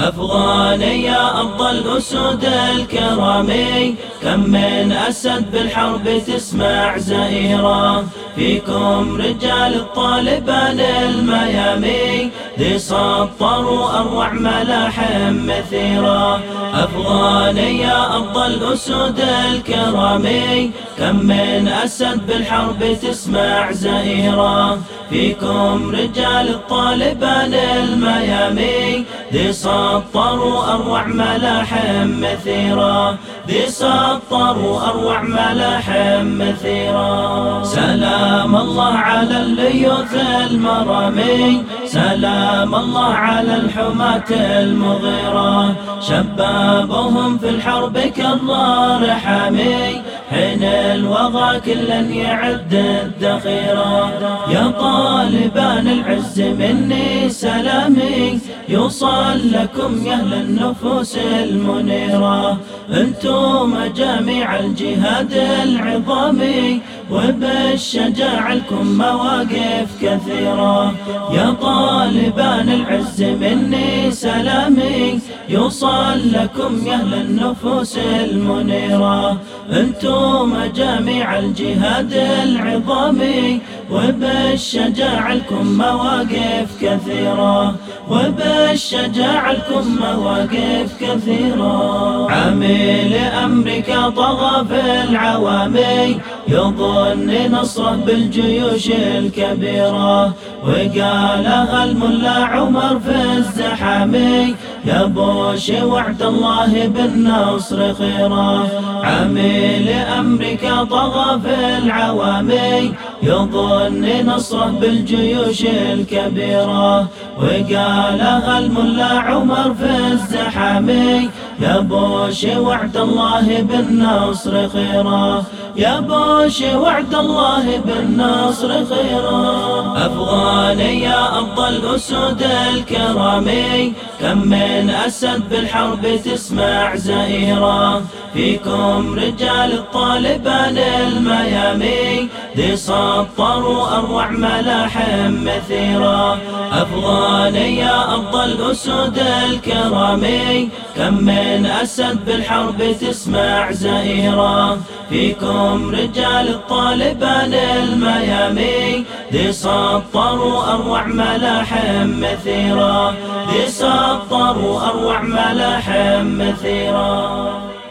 أفغاني يا أفضل أسود الكرام، كم من أسد بالحرب تسمع زئيرا، فيكم رجال الطالبان الميامي، ذي سطروا أروع ملاحم مثيرا. أفغاني يا أفضل أسود الكرام، كم من أسد بالحرب تسمع زئيرا، فيكم رجال الطالبان الميامي، ذي سطروا أروع ملاحم مثيرا، ذي سطروا أروع ملاحم مثيرا. سلام الله على الليوث المرامي، سلام الله على الحماة المغيرة، شبابهم في الحرب كالرار حامي، حين الوغى كلا يعد الذخيرة. يا طالبان العز مني سلامي، يوصل لكم يا أهل النفوس المنيرة، انتم مجاميع الجهاد العظامي، وبالشجاعة لكم مواقف كثيرة. يا طالبان العز مني سلامي، يوصل لكم يا أهل النفوس المنيرة، انتم مجاميع الجهاد العظامي، وبالشجاعة لكم مواقف كثيرة، وبالشجاعة لكم مواقف كثيرة. عميل أمريكا طغى في العوامي، يظن نصره بالجيوش الكبيرة، وقالها الملا عمر في الزحامي، يا بوش وعد الله بالنصر خيرا. عميل أمريكا طغى في العوامي، يظن نصره بالجيوش الكبيرة، وقالها الملا عمر في الزحامي، يا بوش وعد الله بالنصر خيرا، يا بوش وعد الله بالنصر خيرا. أفغاني يا أفضل أسود الكرام، كم من أسد بالحرب تسمع زئيرا، فيكم رجال الطالبان الميامي، ذي سطروا أروع ملاحم مثيرا. أفغاني يا أفضل أسود الكرام، كم من أسد بالحرب تسمع زئيرا، فيكم رجال الطالبان الميامي، ذي سطروا أروع ملاحم مثيرا، ذي سطروا أروع ملاحم مثيرا.